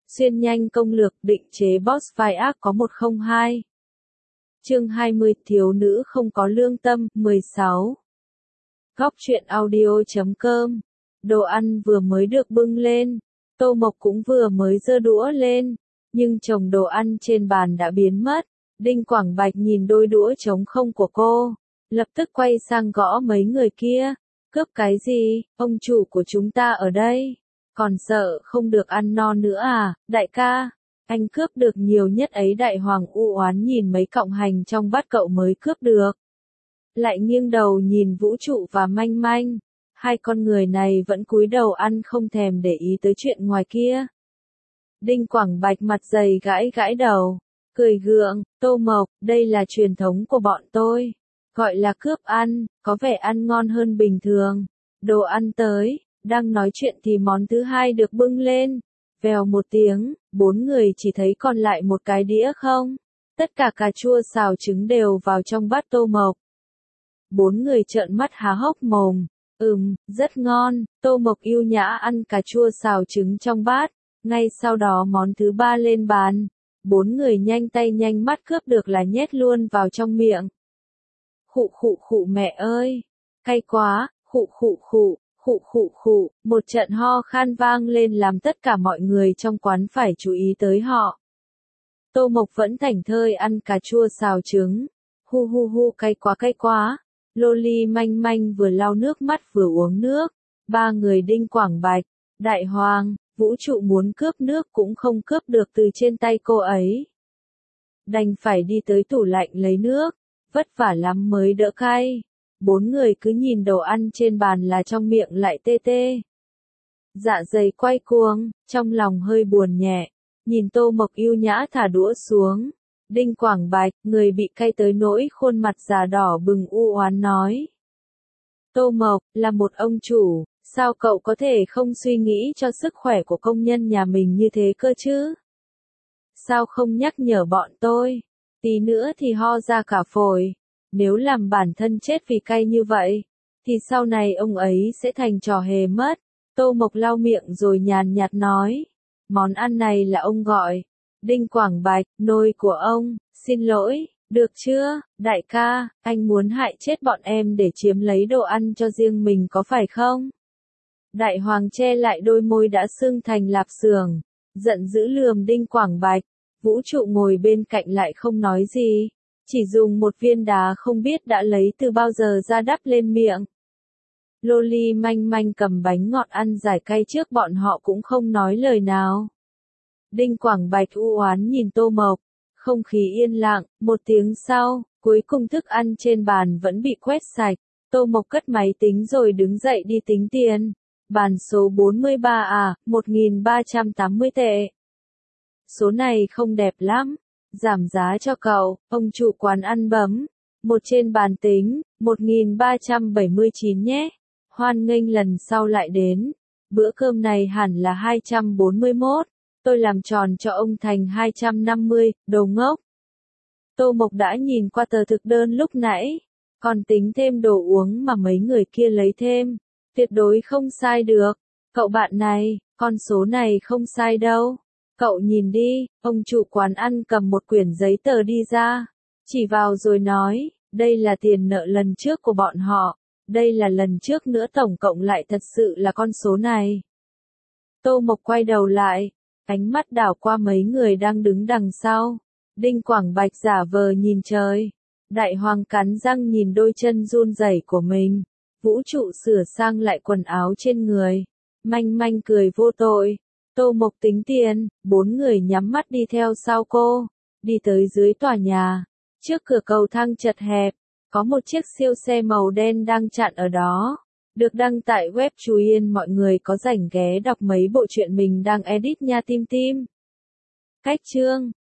Xuyên nhanh công lược định chế boss vai ác có 102. Chương 20 thiếu nữ không có lương tâm 16. Góc truyện audio.com. Đồ ăn vừa mới được bưng lên, Tô Mộc cũng vừa mới giơ đũa lên, nhưng chồng đồ ăn trên bàn đã biến mất. Đinh Quảng Bạch nhìn đôi đũa trống không của cô, lập tức quay sang gõ mấy người kia. Cướp cái gì, ông chủ của chúng ta ở đây, còn sợ không được ăn no nữa à, đại ca, anh cướp được nhiều nhất ấy. Đại Hoàng u oán nhìn mấy cọng hành trong bát cậu mới cướp được. Lại nghiêng đầu nhìn Vũ Trụ và Manh Manh, hai con người này vẫn cúi đầu ăn không thèm để ý tới chuyện ngoài kia. Đinh Quảng Bạch mặt dày gãi gãi đầu, cười gượng, Tô Mộc, đây là truyền thống của bọn tôi, gọi là cướp ăn, có vẻ ăn ngon hơn bình thường. Đồ ăn tới, đang nói chuyện thì món thứ hai được bưng lên. Vèo một tiếng, bốn người chỉ thấy còn lại một cái đĩa không. Tất cả cà chua xào trứng đều vào trong bát Tô Mộc. Bốn người trợn mắt há hốc mồm. Rất ngon. Tô Mộc yêu nhã ăn cà chua xào trứng trong bát. Ngay sau đó món thứ ba lên bàn. Bốn người nhanh tay nhanh mắt cướp được là nhét luôn vào trong miệng. Khụ khụ khụ, mẹ ơi, cay quá, khụ khụ khụ, khụ khụ khụ, một trận ho khan vang lên làm tất cả mọi người trong quán phải chú ý tới họ. Tô Mộc vẫn thảnh thơi ăn cà chua xào trứng. Hu hu hu, cay quá cay quá. Loli Manh Manh vừa lau nước mắt vừa uống nước. Ba người Đinh Quảng Bạch, Đại Hoàng, Vũ Trụ muốn cướp nước cũng không cướp được từ trên tay cô ấy. Đành phải đi tới tủ lạnh lấy nước, vất vả lắm mới đỡ cay. Bốn người cứ nhìn đồ ăn trên bàn là trong miệng lại tê tê. Dạ dày quay cuồng, trong lòng hơi buồn nhẹ, nhìn Tô Mộc yêu nhã thả đũa xuống. Đinh Quảng Bạch, người bị cay tới nỗi khuôn mặt già đỏ bừng u oán nói. Tô Mộc, là một ông chủ, sao cậu có thể không suy nghĩ cho sức khỏe của công nhân nhà mình như thế cơ chứ? Sao không nhắc nhở bọn tôi? Tí nữa thì ho ra cả phổi. Nếu làm bản thân chết vì cay như vậy, thì sau này ông ấy sẽ thành trò hề mất. Tô Mộc lau miệng rồi nhàn nhạt nói. Món ăn này là ông gọi. Đinh Quảng Bạch, nôi của ông, xin lỗi, được chưa, đại ca, anh muốn hại chết bọn em để chiếm lấy đồ ăn cho riêng mình có phải không? Đại Hoàng che lại đôi môi đã sưng thành lạp xưởng, giận dữ lườm Đinh Quảng Bạch. Vũ Trụ ngồi bên cạnh lại không nói gì, chỉ dùng một viên đá không biết đã lấy từ bao giờ ra đắp lên miệng. Loli Manh Manh cầm bánh ngọt ăn giải cay trước bọn họ cũng không nói lời nào. Đinh Quảng Bạch u oán nhìn Tô Mộc, không khí yên lặng. Một tiếng sau, cuối cùng thức ăn trên bàn vẫn bị quét sạch. Tô Mộc cất máy tính rồi đứng dậy đi tính tiền. Bàn số 43 à, 1.380 tệ. Số này không đẹp lắm, giảm giá cho cậu. Ông chủ quán ăn bấm một trên bàn tính, 1.379 nhé. Hoan nghênh lần sau lại đến. Bữa cơm này hẳn là 241. Tôi làm tròn cho ông thành 250, đồ ngốc. Tô Mộc đã nhìn qua tờ thực đơn lúc nãy, còn tính thêm đồ uống mà mấy người kia lấy thêm. Tuyệt đối không sai được. Cậu bạn này, con số này không sai đâu. Cậu nhìn đi, ông chủ quán ăn cầm một quyển giấy tờ đi ra, chỉ vào rồi nói, đây là tiền nợ lần trước của bọn họ, đây là lần trước nữa, tổng cộng lại thật sự là con số này. Tô Mộc quay đầu lại, ánh mắt đảo qua mấy người đang đứng đằng sau. Đinh Quảng Bạch giả vờ nhìn trời. Đại Hoàng cắn răng nhìn đôi chân run rẩy của mình. Vũ Trụ sửa sang lại quần áo trên người. Manh Manh cười vô tội. Tô Mộc tính tiền, bốn người nhắm mắt đi theo sau cô. Đi tới dưới tòa nhà. Trước cửa cầu thang chật hẹp, có một chiếc siêu xe màu đen đang chặn ở đó. Được đăng tại web Chú Yên, mọi người có rảnh ghé đọc mấy bộ truyện mình đang edit nha tim tim. Cách chương